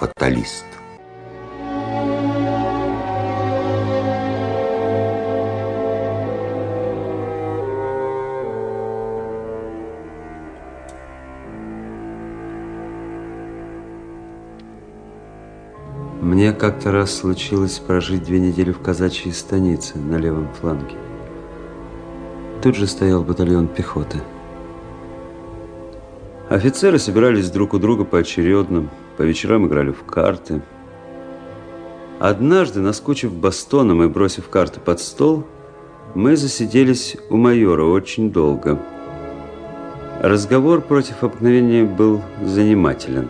фаталист. Мне как-то раз случилось прожить 2 недели в казачьей станице на левом фланге. Тут же стоял батальон пехоты. Офицеры собирались друг у друга поочередно, по вечерам играли в карты. Однажды, наскучив бастоном и бросив карты под стол, мы засиделись у майора очень долго. Разговор против обыкновения был занимателен.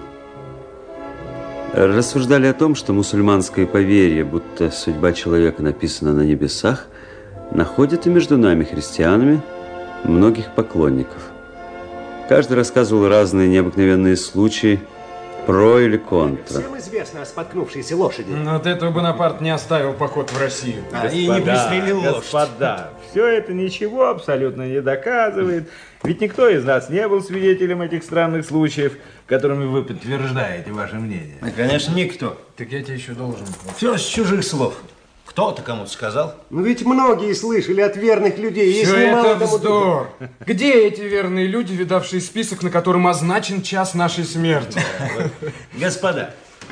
Рассуждали о том, что мусульманское поверье, будто судьба человека написана на небесах, находит и между нами, христианами, многих поклонников. Каждый рассказывал разные необыкновенные случаи, про или контра. Всем известно о споткнувшейся лошади. Но от этого Бонапарт не оставил поход в Россию. И не пристрелил лошадь. Господа, все это ничего абсолютно не доказывает. Ведь никто из нас не был свидетелем этих странных случаев, которыми вы подтверждаете ваше мнение. Конечно, никто. Так я тебе еще должен. Все с чужих слов. Кто-то кому-то сказал. Ну ведь многие слышали от верных людей. Все это вздор. Где эти верные люди, видавшие список, на котором означен час нашей смерти? Господа,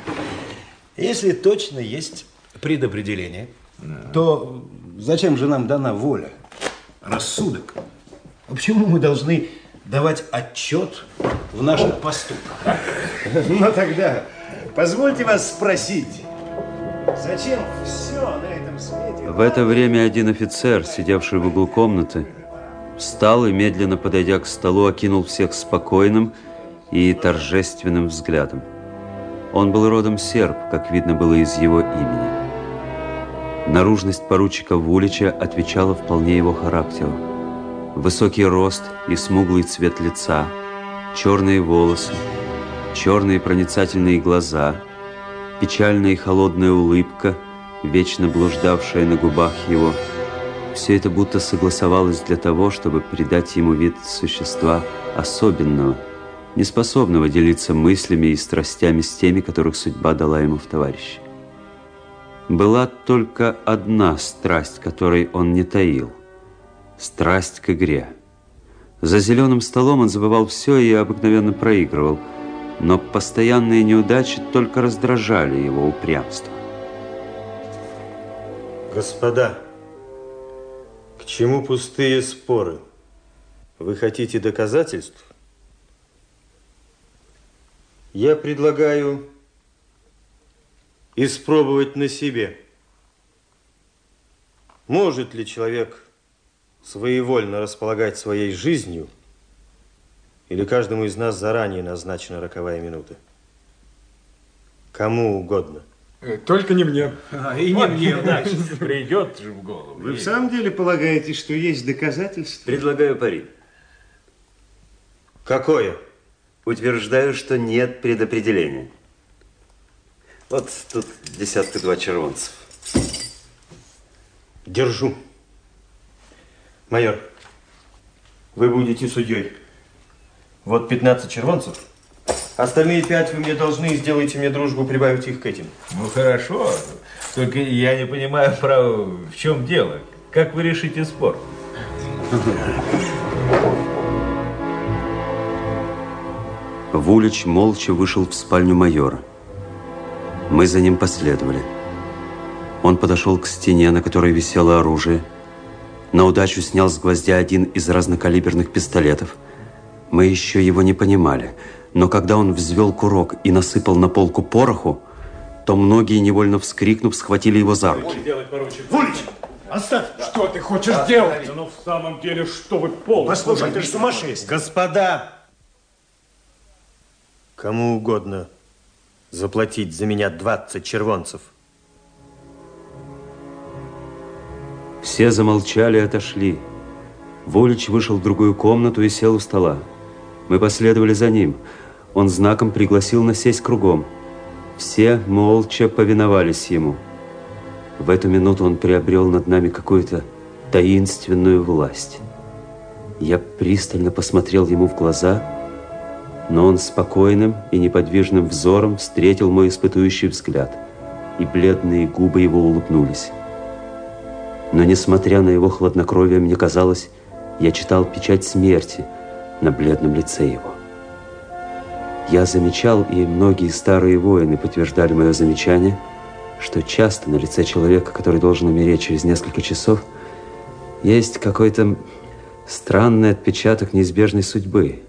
если точно есть предопределение, то зачем же нам дана воля, рассудок? Почему мы должны давать отчет в наших поступках? Ну тогда позвольте вас спросить, зачем все на этом свете? В это время один офицер, сидевший в углу комнаты, встал и, медленно подойдя к столу, окинул всех спокойным и торжественным взглядом. Он был родом серб, как видно было из его имени. Наружность поручика Вулича отвечала вполне его характеру. Высокий рост и смуглый цвет лица, черные волосы, черные проницательные глаза, печальная и холодная улыбка, вечно блуждавшая на губах его. Все это будто согласовалось для того, чтобы придать ему вид существа особенного, неспособного делиться мыслями и страстями с теми, которых судьба дала ему в товарищи. Была только одна страсть, которой он не таил – страсть к игре. За зеленым столом он забывал все и обыкновенно проигрывал, но постоянные неудачи только раздражали его упрямство. Господа, к чему пустые споры? Вы хотите доказательств? Я предлагаю испробовать на себе. Может ли человек своевольно располагать своей жизнью, или каждому из нас заранее назначена роковая минута? Кому угодно. Только не мне. И не мне, значит, придет же в голову. Вы в самом деле полагаете, что есть доказательства? Предлагаю пари. Какое? Утверждаю, что нет предопределения. Вот тут 2 червонцев. Держу. Майор, вы будете судьей. Вот 15 червонцев. Остальные 5 вы мне должны, и сделайте мне дружбу, прибавить их к этим. Ну хорошо, только я не понимаю, право, в чем дело. Как вы решите спор? Вулич молча вышел в спальню майора. Мы за ним последовали. Он подошел к стене, на которой висело оружие. На удачу снял с гвоздя один из разнокалиберных пистолетов. Мы еще его не понимали, но когда он взвел курок и насыпал на полку пороху, то многие, невольно вскрикнув, схватили его за руки. Вулич, оставь! Что ты хочешь делать? Ну, в самом деле, что вы полностью... Послушай, ты же сумасшедший. Господа, кому угодно заплатить за меня 20 червонцев. Все замолчали и отошли. Вулич вышел в другую комнату и сел у стола. Мы последовали за ним. Он знаком пригласил нас сесть кругом. Все молча повиновались ему. В эту минуту он приобрел над нами какую-то таинственную власть. Я пристально посмотрел ему в глаза, Но он спокойным и неподвижным взором встретил мой испытующий взгляд, и бледные губы его улыбнулись. Но, несмотря на его хладнокровие, мне казалось, я читал печать смерти на бледном лице его. Я замечал, и многие старые воины подтверждали мое замечание, что часто на лице человека, который должен умереть через несколько часов, есть какой-то странный отпечаток неизбежной судьбы.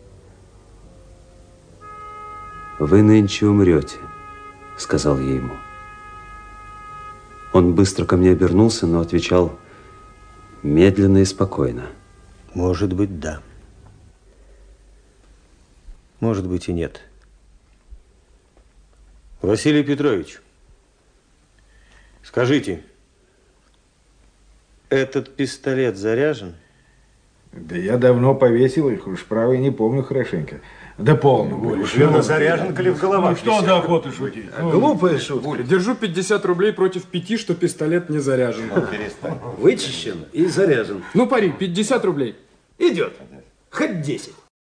«Вы нынче умрете», — сказал я ему. Он быстро ко мне обернулся, но отвечал медленно и спокойно. Может быть, да. Может быть и нет. Василий Петрович, скажите, этот пистолет заряжен? Да я давно повесил их, уж право не помню хорошенько. Да полно, Воля. Верно, заряжен, коли в головах. Ну что за охота шутить? Глупая шутка. Воля, держу 50 рублей против 5, что пистолет не заряжен. Вычищен и заряжен. Ну, пари, 50 рублей. Идет. Хоть 10.